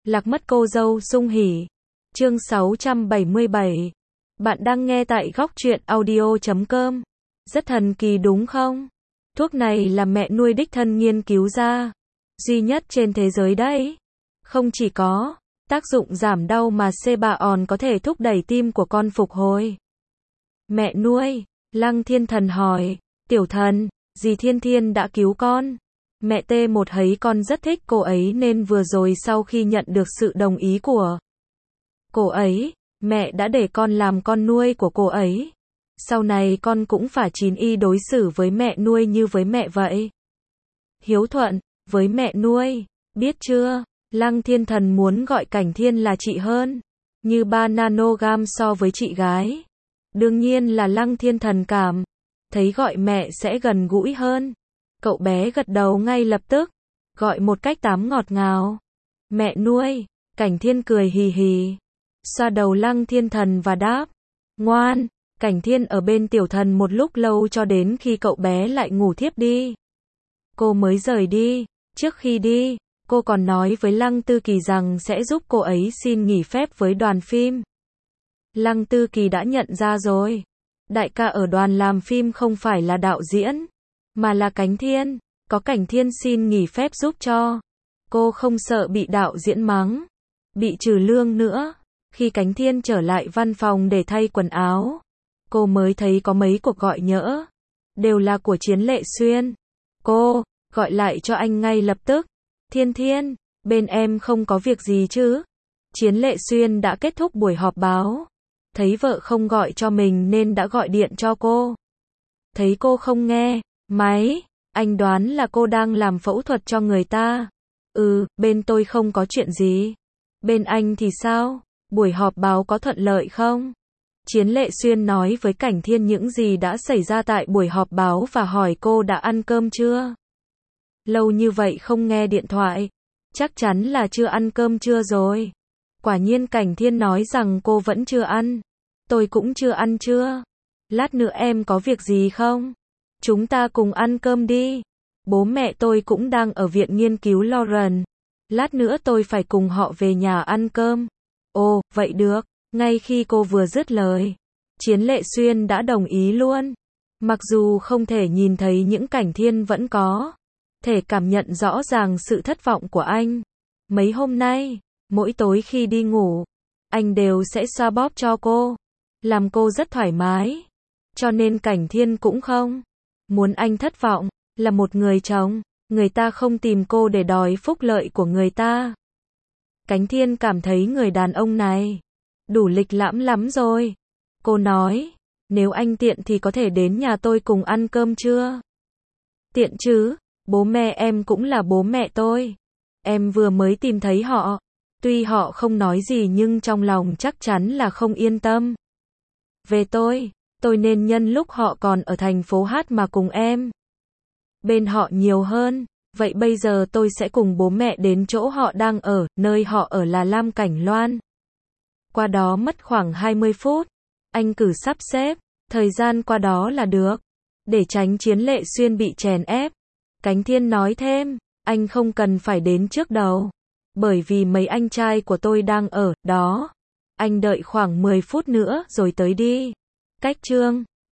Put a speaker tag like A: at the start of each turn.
A: Lạc mất cô dâu sung hỉ. Chương 677. Bạn đang nghe tại góc truyện audio.com. Rất thần kỳ đúng không? Thuốc này là mẹ nuôi đích thân nghiên cứu ra. Duy nhất trên thế giới đấy. Không chỉ có tác dụng giảm đau mà C3 có thể thúc đẩy tim của con phục hồi. Mẹ nuôi, Lăng Thiên Thần hỏi, tiểu thần, dì Thiên Thiên đã cứu con. Mẹ T1 thấy con rất thích cô ấy nên vừa rồi sau khi nhận được sự đồng ý của cô ấy, mẹ đã để con làm con nuôi của cô ấy. Sau này con cũng phải chín y đối xử với mẹ nuôi như với mẹ vậy. Hiếu thuận, với mẹ nuôi, biết chưa? Lăng Thiên Thần muốn gọi Cảnh Thiên là chị hơn, như 3 nanogam so với chị gái. Đương nhiên là Lăng Thiên Thần cảm thấy gọi mẹ sẽ gần gũi hơn. Cậu bé gật đầu ngay lập tức, gọi một cách tám ngọt ngào. Mẹ nuôi, Cảnh Thiên cười hì hì, xoa đầu Lăng Thiên Thần và đáp, ngoan. Cảnh Thiên ở bên tiểu thần một lúc lâu cho đến khi cậu bé lại ngủ thiếp đi. Cô mới rời đi, trước khi đi, cô còn nói với Lăng Tư Kỳ rằng sẽ giúp cô ấy xin nghỉ phép với đoàn phim. Lăng Tư Kỳ đã nhận ra rồi, đại ca ở đoàn làm phim không phải là đạo diễn, mà là Cảnh Thiên, có Cảnh Thiên xin nghỉ phép giúp cho. Cô không sợ bị đạo diễn mắng, bị trừ lương nữa. Khi Cảnh Thiên trở lại văn phòng để thay quần áo, cô mới thấy có mấy cuộc gọi nhỡ, đều là của Chiến Lệ Xuyên. Cô gọi lại cho anh ngay lập tức. Thiên Thiên, bên em không có việc gì chứ? Chiến Lệ Xuyên đã kết thúc buổi họp báo, thấy vợ không gọi cho mình nên đã gọi điện cho cô. Thấy cô không nghe máy, anh đoán là cô đang làm phẫu thuật cho người ta. Bên tôi không có chuyện gì. Bên anh thì sao? Buổi họp báo có thuận lợi không? Chiến Lệ Xuyên nói với Cảnh Thiên những gì đã xảy ra tại buổi họp báo và hỏi cô đã ăn cơm chưa? Lâu như vậy không nghe điện thoại, chắc chắn là chưa ăn cơm trưa rồi. Quả nhiên Cảnh Thiên nói rằng cô vẫn chưa ăn. Tôi cũng chưa ăn trưa. Lát nữa em có việc gì không? Chúng ta cùng ăn cơm đi. Bố mẹ tôi cũng đang ở viện nghiên cứu Lauren. Lát nữa tôi phải cùng họ về nhà ăn cơm. Ồ, vậy được. Ngay khi cô vừa dứt lời, Chiến Lệ Xuyên đã đồng ý luôn. Mặc dù không thể nhìn thấy những Cảnh Thiên vẫn có thể cảm nhận rõ ràng sự thất vọng của anh. Mấy hôm nay, mỗi tối khi đi ngủ, anh đều sẽ xoa bóp cho cô, làm cô rất thoải mái. Cho nên Cảnh Thiên cũng không muốn anh thất vọng. Là một người chồng, người ta không tìm cô để đòi phúc lợi của người ta. Cảnh Thiên cảm thấy người đàn ông này đủ lịch lãm lắm rồi. Cô nói, nếu anh tiện thì có thể đến nhà tôi cùng ăn cơm trưa. Tiện chứ, bố mẹ em cũng là bố mẹ tôi. Em vừa mới tìm thấy họ. Tuy họ không nói gì nhưng trong lòng chắc chắn là không yên tâm. Về tôi nên nhân lúc họ còn ở thành phố Hát mà cùng em. Bên họ nhiều hơn. Vậy bây giờ tôi sẽ cùng bố mẹ đến chỗ họ đang ở, nơi họ ở là Lam Cảnh Loan. Qua đó mất khoảng 20 phút. Anh cử sắp xếp thời gian qua đó là được, để tránh Chiến Lệ Xuyên bị chèn ép. Cảnh Thiên nói thêm, anh không cần phải đến trước đâu, bởi vì mấy anh trai của tôi đang ở đó. Anh đợi khoảng 10 phút nữa rồi tới đi. Cách Trương